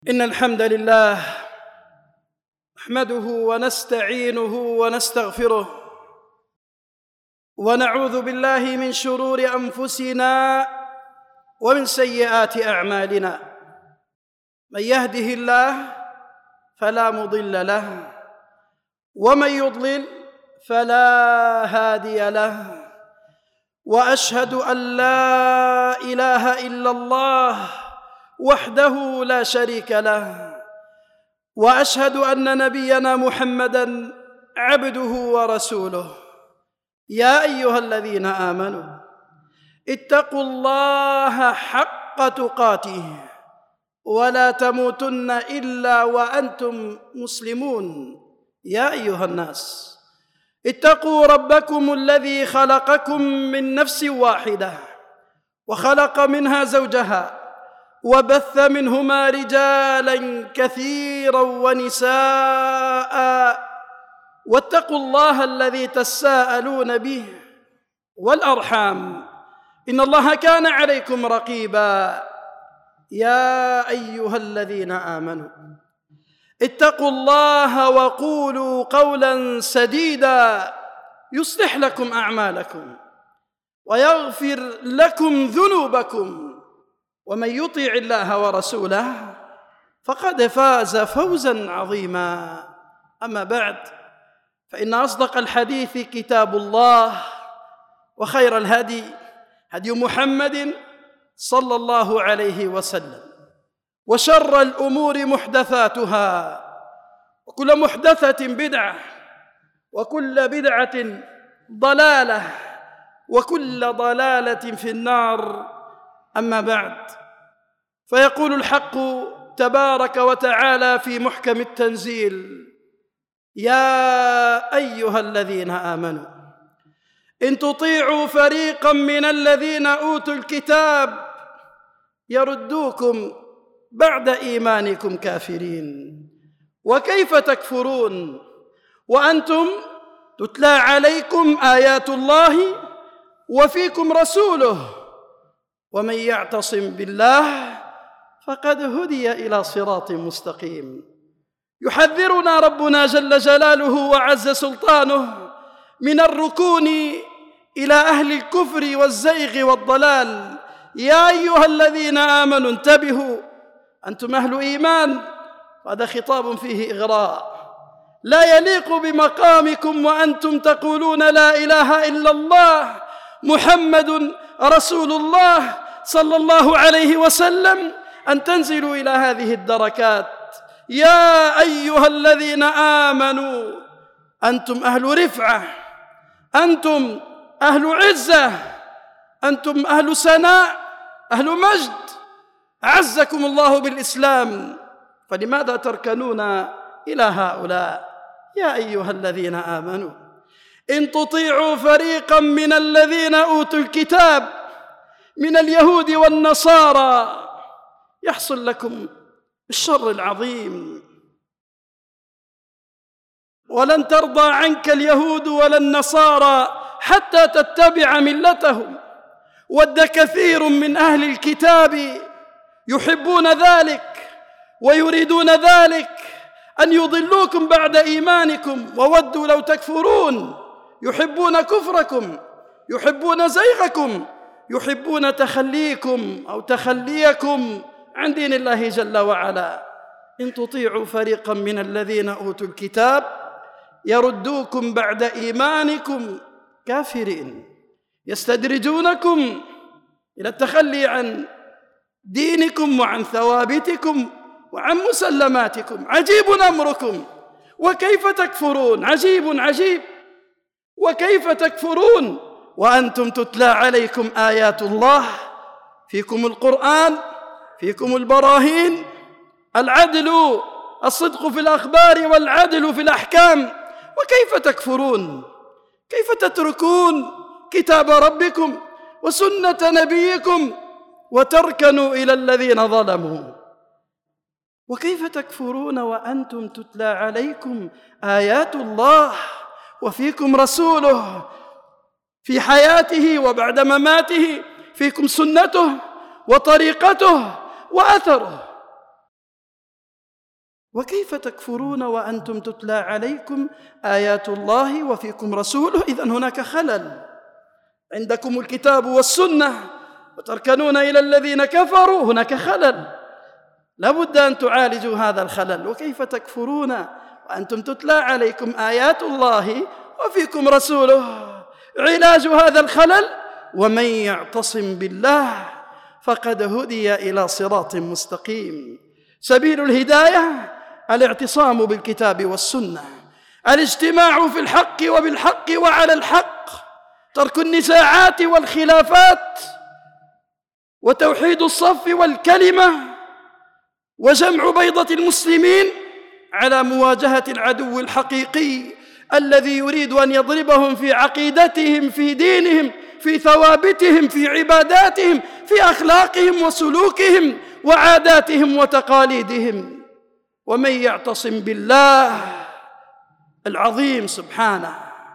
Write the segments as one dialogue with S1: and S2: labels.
S1: إن الحمد لله نحمده ونستعينه ونستغفره ونعوذ بالله من شرور أنفسنا ومن سيئات أعمالنا. من يهده الله فلا مضل له ومن يضلل فلا هادي له، وأشهد أن لا إله إلا الله وحده لا شريك له، وأشهد أن نبينا محمدًا عبده ورسوله. يا أيها الذين آمنوا اتقوا الله حق تقاته ولا تموتن إلا وأنتم مسلمون. يا أيها الناس اتقوا ربكم الذي خلقكم من نفس واحدة وخلق منها زوجها وبث منهما رجالا كثيرا ونساء، واتقوا الله الذي تساءلون به والأرحام إن الله كان عليكم رقيبا. يا أيها الذين آمنوا اتقوا الله وقولوا قولا سديدا يصلح لكم أعمالكم ويغفر لكم ذنوبكم، ومن يطع الله ورسوله فقد فاز فوزا عظيما. أما بعد، فإن أصدق الحديث كتاب الله، وخير الهدي هدي محمد صلى الله عليه وسلم، وشر الأمور محدثاتها، وكل محدثة بدعة، وكل بدعة ضلالة، وكل ضلالة في النار. أما بعد، فيقول الحق تبارك وتعالى في محكم التنزيل: يا أيها الذين آمنوا إن تطيعوا فريقا من الذين أوتوا الكتاب يردوكم بعد إيمانكم كافرين. وكيف تكفرون وأنتم تتلى عليكم آيات الله وفيكم رسوله، ومن يعتصم بالله فقد هدي إلى صراط مستقيم. يحذرنا ربنا جل جلاله وعز سلطانه من الركون إلى أهل الكفر والزيغ والضلال. يا أيها الذين آمنوا انتبهوا، أنتم أهل إيمان، هذا خطاب فيه إغراء، لا يليق بمقامكم وأنتم تقولون لا إله إلا الله محمد رسول الله صلى الله عليه وسلم أن تنزلوا إلى هذه الدركات. يا أيها الذين آمنوا أنتم أهل رفعة، أنتم أهل عزة، أنتم أهل سناء، أهل مجد، أعزكم الله بالإسلام، فلماذا تركنون إلى هؤلاء؟ يا أيها الذين آمنوا إن تطيعوا فريقا من الذين أوتوا الكتاب من اليهود والنصارى يحصل لكم الشر العظيم. ولن ترضى عنك اليهود ولا النصارى حتى تتبع ملتهم. ود كثير من أهل الكتاب يحبون ذلك ويريدون ذلك أن يضلوكم بعد إيمانكم، وودوا لو تكفرون. يحبون كفركم، يحبون زيغكم، يحبون تخليكم أو تخليكم عن دين الله جل وعلا. إن تطيعوا فريقا من الذين أوتوا الكتاب يردوكم بعد إيمانكم كافرين، يستدرجونكم إلى التخلي عن دينكم وعن ثوابتكم وعن مسلماتكم. عجيب أمركم، وكيف تكفرون؟ عجيب عجيب، وكيف تكفرون وأنتم تتلى عليكم آيات الله، فيكم القرآن، فيكم البراهين، العدل، الصدق في الأخبار والعدل في الأحكام. وكيف تكفرون؟ كيف تتركون كتاب ربكم وسنة نبيكم وتركنوا إلى الذين ظلموا؟ وكيف تكفرون وأنتم تتلى عليكم آيات الله وفيكم رسوله، في حياته وبعد مماته فيكم سنته وطريقته وأثره؟ وكيف تكفرون وأنتم تتلى عليكم آيات الله وفيكم رسوله؟ إذن هناك خلل، عندكم الكتاب والسنة وتركنون إلى الذين كفروا، هناك خلل، لا بد أن تعالجوا هذا الخلل. وكيف تكفرون وأنتم تتلى عليكم آيات الله وفيكم رسوله؟ علاج هذا الخلل: ومن يعتصم بالله فقد هدي إلى صراط مستقيم. سبيل الهداية الاعتصام بالكتاب والسنة، الاجتماع في الحق وبالحق وعلى الحق، ترك النزاعات والخلافات، وتوحيد الصف والكلمة، وجمع بيضة المسلمين على مواجهة العدو الحقيقي الذي يريد أن يضربهم في عقيدتهم، في دينهم، في ثوابتهم، في عباداتهم، في أخلاقهم وسلوكهم وعاداتهم وتقاليدهم. ومن يعتصم بالله العظيم سبحانه،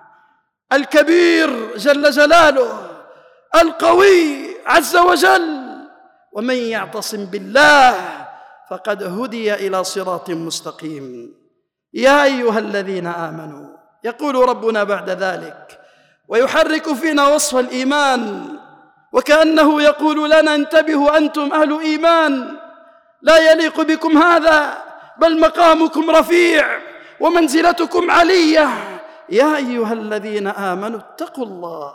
S1: الكبير جل جلاله، القوي عز وجل، ومن يعتصم بالله فقد هدي إلى صراط مستقيم. يا أيها الذين آمنوا، يقول ربنا بعد ذلك ويحرك فينا وصف الإيمان، وكأنه يقول لنا: انتبهوا أنتم أهل إيمان، لا يليق بكم هذا، بل مقامكم رفيع ومنزلتكم علية. يا أيها الذين آمنوا اتقوا الله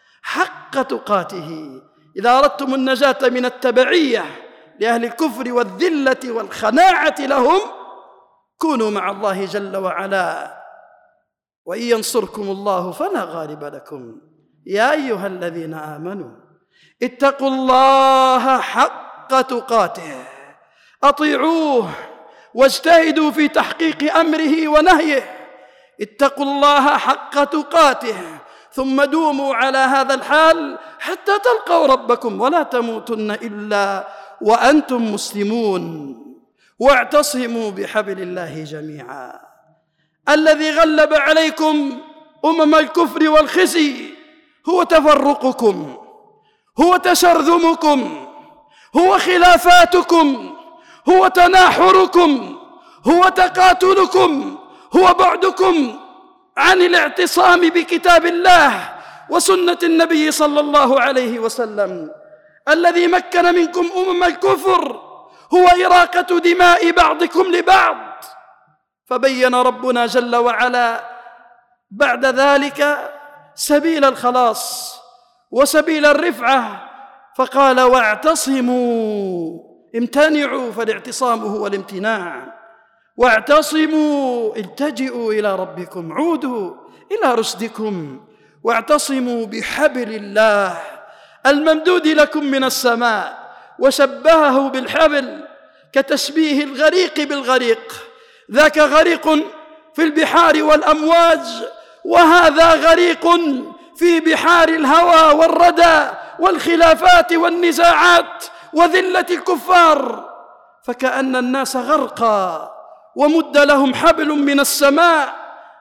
S1: حق تقاته. إذا أردتم النجاة من التبعية لأهل الكفر والذلة والخناعة لهم، كونوا مع الله جل وعلا، وإن ينصركم الله فلا غالب لكم. يا أيها الذين آمنوا اتقوا الله حق تقاته، أطيعوه واجتهدوا في تحقيق أمره ونهيه. اتقوا الله حق تقاته، ثم دوموا على هذا الحال حتى تلقوا ربكم، ولا تموتن إلا وأنتم مسلمون. واعتصموا بحبل الله جميعا. الذي غلب عليكم الكفر والخزي هو تفرقكم، هو تشرذمكم، هو خلافاتكم، هو تناحركم، هو تقاتلكم، هو بعدكم عن الاعتصام بكتاب الله وسنة النبي صلى الله عليه وسلم. الذي مكن منكم الكفر هو إراقة دماء بعضكم لبعض. فبين ربنا جل وعلا بعد ذلك سبيل الخلاص وسبيل الرفعة، فقال: واعتصموا، امتنعوا، فالاعتصام هو الامتناع. واعتصموا، التجئوا إلى ربكم، عودوا إلى رشدكم. واعتصموا بحبل الله الممدود لكم من السماء، وشبهه بالحبل كتشبيه الغريق بالغريق، ذاك غريق في البحار والأمواج، وهذا غريق في بحار الهوى والردى والخلافات والنزاعات وذلة الكفار. فكأن الناس غرقا، ومد لهم حبل من السماء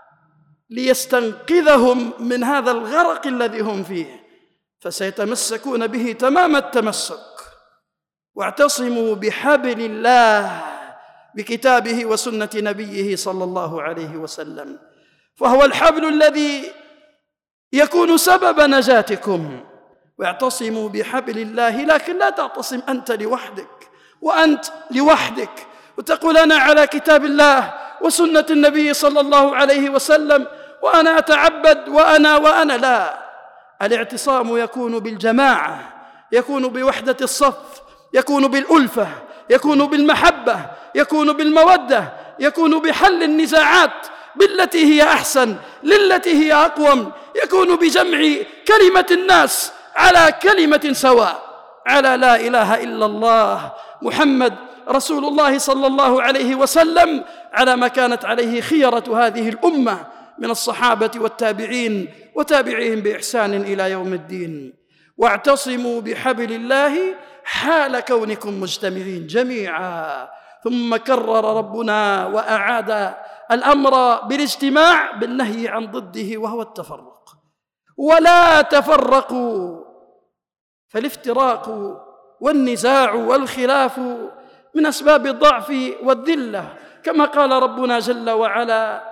S1: ليستنقذهم من هذا الغرق الذي هم فيه، فسيتمسكون به تمام التمسك. واعتصموا بحبل الله، بكتابه وسنة نبيه صلى الله عليه وسلم، فهو الحبل الذي يكون سبب نجاتكم. واعتصموا بحبل الله، لكن لا تعتصم أنت لوحدك وأنت لوحدك وتقول: أنا على كتاب الله وسنة النبي صلى الله عليه وسلم وأنا أتعبد وأنا لا. الاعتصام يكون بالجماعة، يكون بوحدة الصف، يكون بالألفة، يكون بالمحبة، يكون بالمودة، يكون بحل النزاعات بالتي هي أحسن للتي هي أقوم، يكون بجمع كلمة الناس على كلمة سواء، على لا إله إلا الله محمد رسول الله صلى الله عليه وسلم، على ما كانت عليه خيرة هذه الأمة من الصحابة والتابعين وتابعيهم بإحسان إلى يوم الدين. واعتصموا بحبل الله حال كونكم مجتمعين جميعا. ثم كرر ربنا وأعاد الأمر بالاجتماع بالنهي عن ضده وهو التفرق. ولا تفرقوا، فالافتراق والنزاع والخلاف من أسباب الضعف والذلة كما قال ربنا جل وعلا: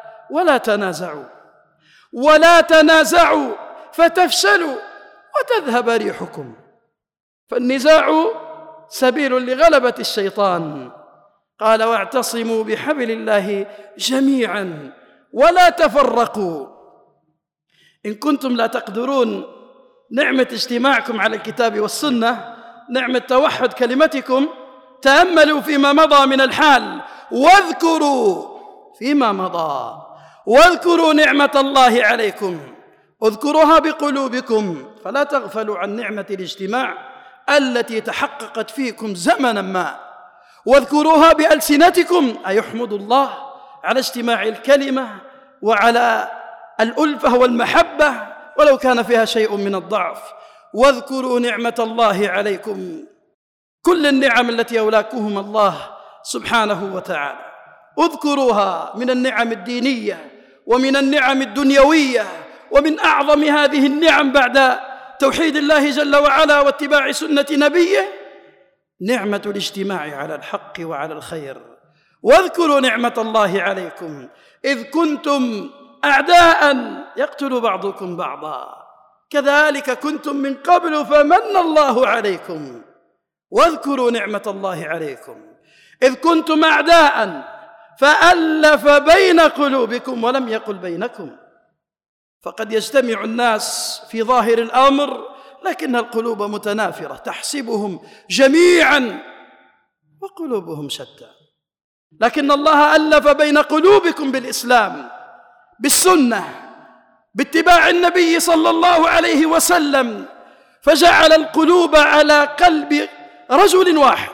S1: ولا تنازعوا فتفشلوا وتذهب ريحكم. فالنزاع سبيل لغلبة الشيطان. قال: واعتصموا بحبل الله جميعا ولا تفرقوا. إن كنتم لا تقدرون نعمة اجتماعكم على الكتاب والسنة، نعمة توحد كلمتكم، تأملوا فيما مضى من الحال واذكروا فيما مضى، واذكروا نعمة الله عليكم، اذكروها بقلوبكم، فلا تغفلوا عن نعمة الاجتماع التي تحققت فيكم زمنا ما، واذكروها بألسنتكم، أي احمدوا الله على اجتماع الكلمة وعلى الألفة والمحبة ولو كان فيها شيء من الضعف. واذكروا نعمة الله عليكم، كل النعم التي أولاكهم الله سبحانه وتعالى، اذكروها من النعم الدينية ومن النعم الدنيوية. ومن أعظم هذه النعم بعد توحيد الله جل وعلا واتباع سنة نبيه نعمة الاجتماع على الحق وعلى الخير. واذكروا نعمة الله عليكم إذ كنتم أعداء يقتل بعضكم بعضا كذلك كنتم من قبل فمن الله عليكم. واذكروا نعمة الله عليكم إذ كنتم أعداء فألف بين قلوبكم ولم يقل بينكم. فقد يجتمع الناس في ظاهر الأمر لكن القلوب متنافرة، تحسبهم جميعا وقلوبهم شتى، لكن الله ألف بين قلوبكم بالإسلام، بالسنة، باتباع النبي صلى الله عليه وسلم، فجعل القلوب على قلب رجل واحد.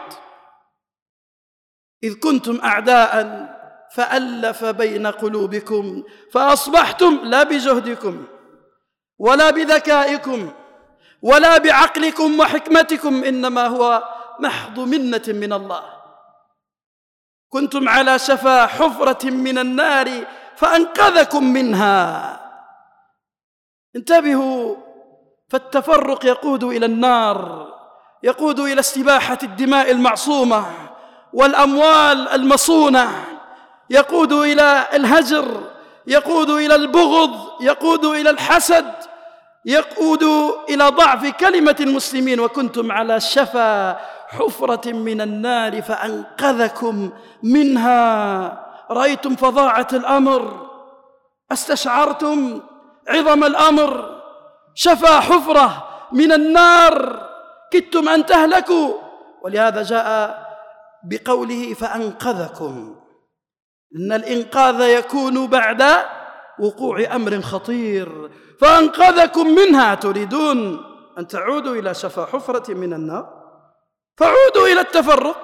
S1: إذ كنتم أعداء فألف بين قلوبكم فأصبحتم لا بجهدكم ولا بذكائكم ولا بعقلكم وحكمتكم، إنما هو محض منة من الله. كنتم على شفا حفرة من النار فأنقذكم منها. انتبهوا، فالتفرق يقود إلى النار، يقود إلى استباحة الدماء المعصومة والأموال المصونة، يقود إلى الهجر، يقود إلى البغض، يقود إلى الحسد، يقود إلى ضعف كلمة المسلمين. وكنتم على شفا حفرة من النار فأنقذكم منها. رأيتم فظاعة الأمر، استشعرتم عظم الأمر، شفا حفرة من النار، كدتم أن تهلكوا، ولهذا جاء بقوله فأنقذكم، إن الإنقاذ يكون بعد وقوع أمر خطير. فأنقذكم منها. تريدون أن تعودوا إلى شفا حفرة من النار فعودوا إلى التفرق.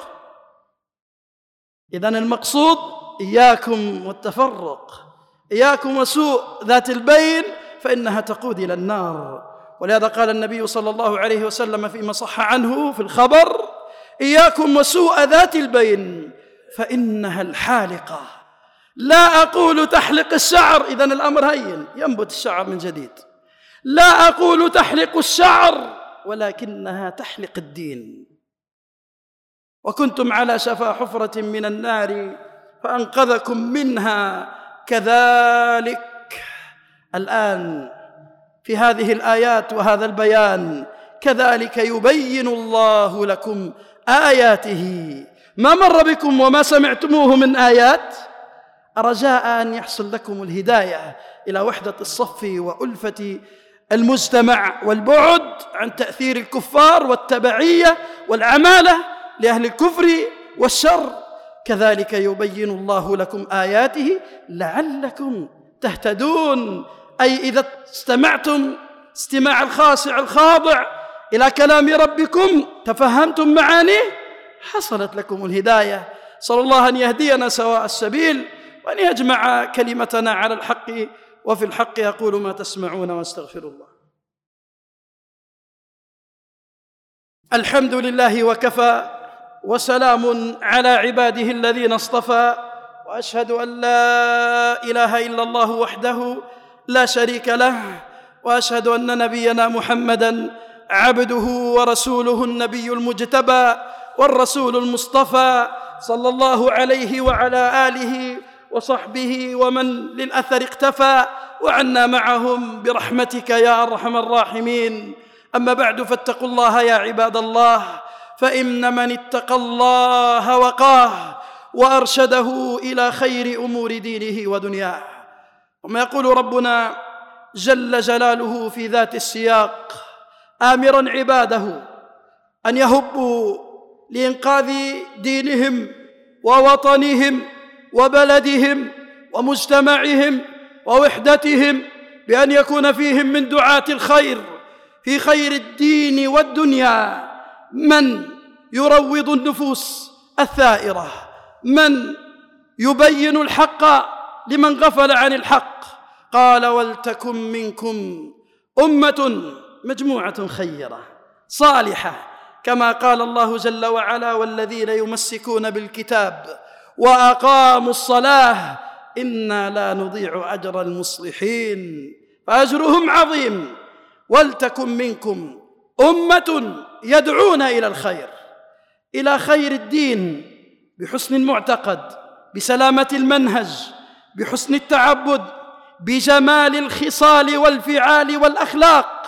S1: إذن المقصود إياكم والتفرق، إياكم وسوء ذات البين فإنها تقود إلى النار. ولهذا قال النبي صلى الله عليه وسلم فيما صح عنه في الخبر: إياكم وسوء ذات البين فإنها الحالقة. لا أقول تحلق الشعر، إذن الأمر هين، ينبت الشعر من جديد. لا أقول تحلق الشعر، ولكنها تحلق الدين. وكنتم على شفا حفرة من النار فأنقذكم منها. كذلك الآن في هذه الآيات وهذا البيان، كذلك يبين الله لكم آياته. ما مر بكم وما سمعتموه من آيات رجاء أن يحصل لكم الهداية إلى وحدة الصف وألفة المجتمع والبعد عن تأثير الكفار والتبعية والعمالة لأهل الكفر والشر. كذلك يبين الله لكم آياته لعلكم تهتدون، أي إذا استمعتم استماع الخاشع الخاضع إلى كلام ربكم تفهمتم معانيه حصلت لكم الهداية. صلى الله أن يهدينا سواء السبيل وأن يجمع كلمتنا على الحق وفي الحق. أقول ما تسمعون واستغفر الله. الحمد لله وكفى، وسلام على عباده الذين اصطفى، وأشهد أن لا إله إلا الله وحده لا شريك له، وأشهد أن نبينا محمدًا عبده ورسوله النبي المجتبى والرسول المصطفى، صلى الله عليه وعلى آله وصحبه ومن للأثر اقتفى، وعنا معهم برحمتك يا أرحم الراحمين. أما بعد، فاتقوا الله يا عباد الله، فإن من اتقى الله وقاه وأرشده إلى خير أمور دينه ودنياه. وما يقول ربنا جل جلاله في ذات السياق آمرا عباده أن يهبوا لإنقاذ دينهم ووطنهم وبلدهم ومجتمعهم ووحدتهم، بأن يكون فيهم من دعاة الخير في خير الدين والدنيا من يروض النفوس الثائرة، من يبين الحق لمن غفل عن الحق. قال: ولتكن منكم أمة، مجموعة خيرة صالحة، كما قال الله جل وعلا: والذين يمسكون بالكتاب وأقاموا الصلاة إنا لا نضيع أجر المصلحين، فأجرهم عظيم. ولتكن منكم أمة يدعون إلى الخير، إلى خير الدين، بحسن المعتقد، بسلامة المنهج، بحسن التعبد، بجمال الخصال والفعال والأخلاق،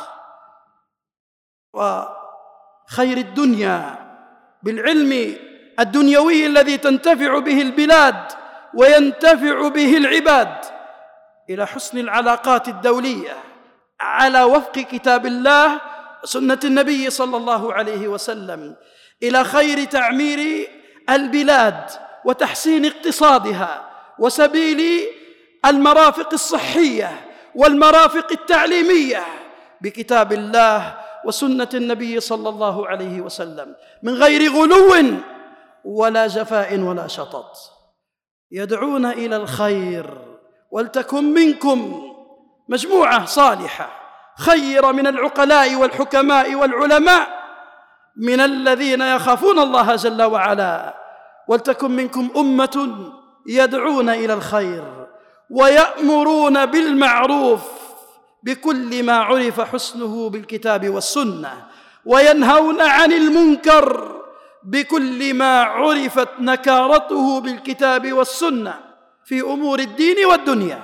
S1: وخير الدنيا بالعلم الدنيوي الذي تنتفع به البلاد وينتفع به العباد، إلى حسن العلاقات الدولية على وفق كتاب الله وسنة النبي صلى الله عليه وسلم، إلى خير تعمير البلاد وتحسين اقتصادها وسبيل المرافق الصحية والمرافق التعليمية بكتاب الله وسنة النبي صلى الله عليه وسلم، من غير غلو ولا جفاء ولا شطط. يدعون إلى الخير. ولتكن منكم مجموعة صالحة خير من العقلاء والحكماء والعلماء، من الذين يخافون الله جل وعلا. ولتكن منكم أمة يدعون إلى الخير ويأمرون بالمعروف بكل ما عرف حسنه بالكتاب والسنة، وينهون عن المنكر بكل ما عرفت نكارته بالكتاب والسنة في أمور الدين والدنيا.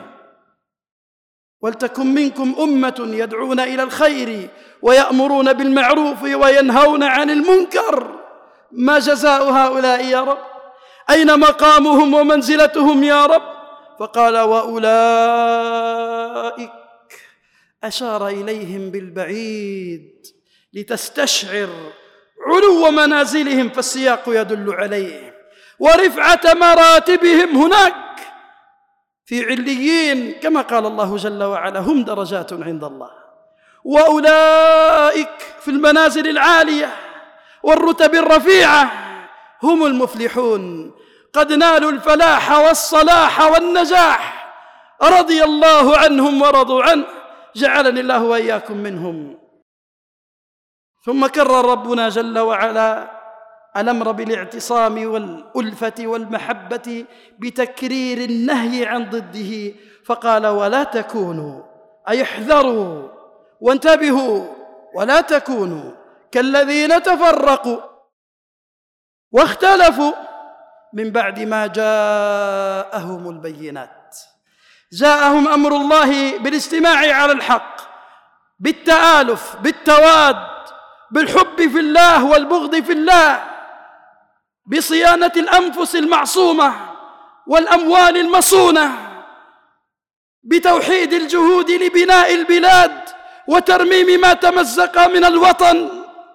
S1: ولتكن منكم أمة يدعون إلى الخير ويأمرون بالمعروف وينهون عن المنكر. ما جزاء هؤلاء يا رب؟ أين مقامهم ومنزلتهم يا رب؟ فقال: وأولئك، أشار إليهم بالبعيد لتستشعر علو منازلهم، فالسياق يدل عليه، ورفعة مراتبهم هناك في عليين، كما قال الله جل وعلا: هم درجات عند الله. وأولئك في المنازل العالية والرتب الرفيعة هم المفلحون، قد نالوا الفلاح والصلاح والنجاح، رضي الله عنهم ورضوا عنه، جعلني الله وإياكم منهم. ثم كرر ربنا جل وعلا الأمر بالاعتصام والألفة والمحبة بتكرير النهي عن ضده، فقال: ولا تكونوا، أي احذروا وانتبهوا، ولا تكونوا كالذين تفرقوا واختلفوا من بعد ما جاءهم البينات. جاءهم أمر الله بالاجتماع على الحق، بالتآلف، بالتواد، بالحب في الله والبغض في الله، بصيانة الأنفس المعصومة والأموال المصونة، بتوحيد الجهود لبناء البلاد وترميم ما تمزق من الوطن،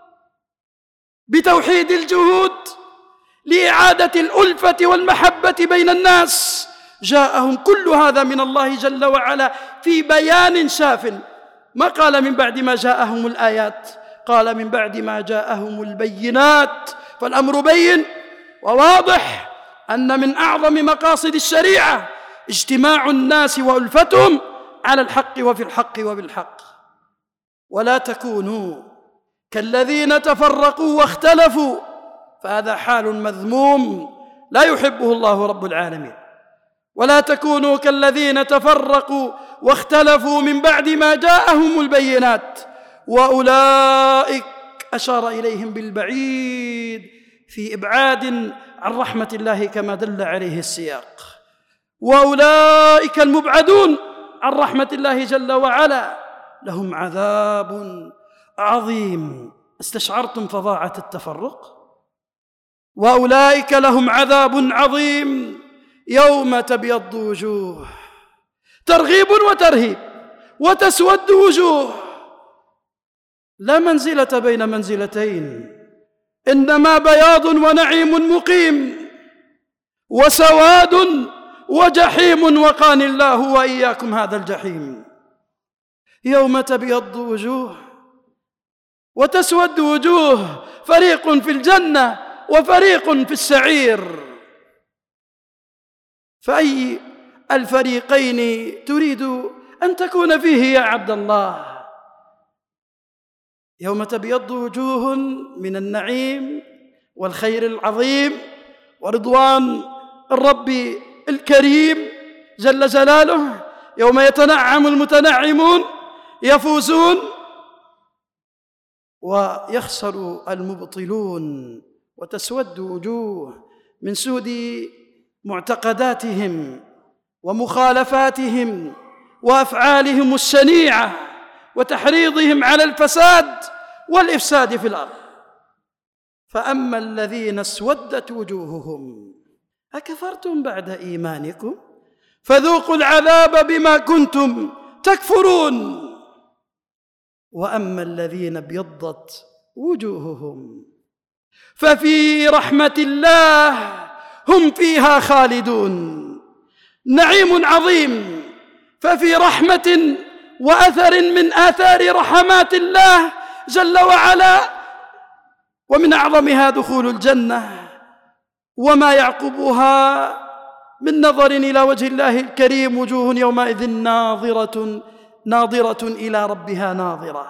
S1: بتوحيد الجهود لإعادة الألفة والمحبة بين الناس. جاءهم كل هذا من الله جل وعلا في بيان شاف. ما قال من بعد ما جاءهم الآيات، قال من بعد ما جاءهم البينات. فالأمر بين وواضح أن من أعظم مقاصد الشريعة اجتماع الناس وألفتهم على الحق وفي الحق وبالحق. ولا تكونوا كالذين تفرقوا واختلفوا، فهذا حال مذموم لا يحبه الله رب العالمين. ولا تكونوا كالذين تفرقوا واختلفوا من بعد ما جاءهم البينات. وأولئك أشار إليهم بالبعيد في إبعاد عن رحمة الله كما دل عليه السياق. وأولئك المبعدون عن رحمة الله جل وعلا لهم عذاب عظيم. استشعرتم فظاعة التفرق؟ وأولئك لهم عذاب عظيم يوم تبيض وجوه، ترغيب وترهيب، وتسود وجوه، لا منزلة بين منزلتين، إنما بياض ونعيم مقيم، وسواد وجحيم وقاني الله وإياكم هذا الجحيم. يوم تبيض وجوه وتسود وجوه، فريق في الجنة وفريق في السعير، فأي الفريقين تريد أن تكون فيه يا عبد الله؟ يوم تبيض وجوه من النعيم والخير العظيم ورضوان الرب الكريم جل جلاله، يوم يتنعم المتنعمون يفوزون ويخسر المبطلون، وتسود وجوه من سود معتقداتهم ومخالفاتهم وأفعالهم الشنيعة وتحريضهم على الفساد والإفساد في الأرض. فأما الذين اسودت وجوههم أكفرتم بعد إيمانكم فذوقوا العذاب بما كنتم تكفرون. وأما الذين ابيضت وجوههم ففي رحمة الله هم فيها خالدون. نعيم عظيم، ففي رحمة وأثر من آثار رحمات الله جل وعلا، ومن أعظمها دخول الجنة وما يعقبها من نظر إلى وجه الله الكريم. وجوه يومئذ ناظرة إلى ربها ناظرة.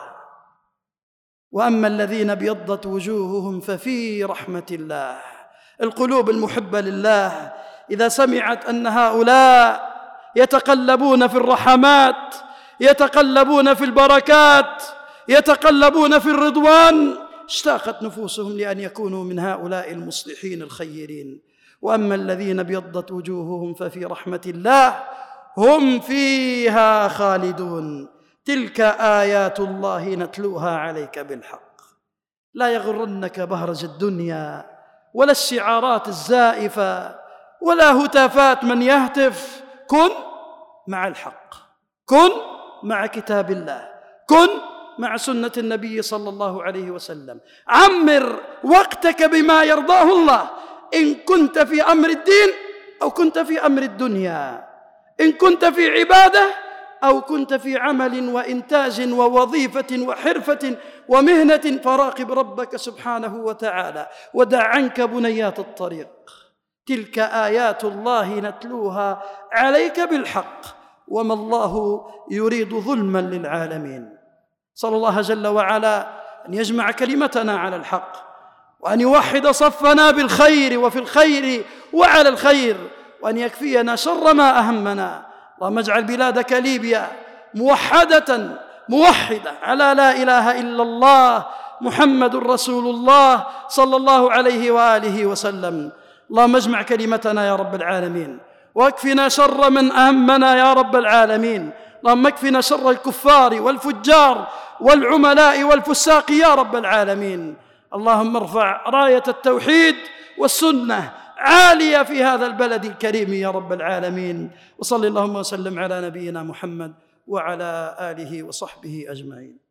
S1: وأما الذين ابيضت وجوههم ففي رحمة الله. القلوب المحبة لله إذا سمعت أن هؤلاء يتقلبون في الرحمات، يتقلبون في البركات، يتقلبون في الرضوان، اشتاقت نفوسهم لأن يكونوا من هؤلاء المصلحين الخيرين. وأما الذين ابيضت وجوههم ففي رحمة الله هم فيها خالدون. تلك آيات الله نتلوها عليك بالحق. لا يغرنك بهرج الدنيا ولا الشعارات الزائفة ولا هتافات من يهتف. كن مع الحق، كن مع كتاب الله، كن مع سنة النبي صلى الله عليه وسلم. عمر وقتك بما يرضاه الله، إن كنت في أمر الدين أو كنت في أمر الدنيا، إن كنت في عبادة أو كنت في عمل وإنتاج ووظيفة وحرفة ومهنة، فراقب ربك سبحانه وتعالى ودع عنك بنيات الطريق. تلك آيات الله نتلوها عليك بالحق، وما الله يريد ظلما للعالمين. صلى الله جل وعلا أن يجمع كلمتنا على الحق، وأن يوحد صفنا بالخير وفي الخير وعلى الخير، وأن يكفينا شر ما أهمنا. اللهم اجعل بلادك ليبيا موحدة موحدة على لا إله إلا الله محمد رسول الله صلى الله عليه وآله وسلم. اللهم اجمع كلمتنا يا رب العالمين، واكفنا شر من أهمنا يا رب العالمين. اللهم اكفنا شر الكفار والفجار والعملاء والفساق يا رب العالمين. اللهم ارفع راية التوحيد والسنة عالية في هذا البلد الكريم يا رب العالمين. وصل اللهم وسلم على نبينا محمد وعلى آله وصحبه أجمعين.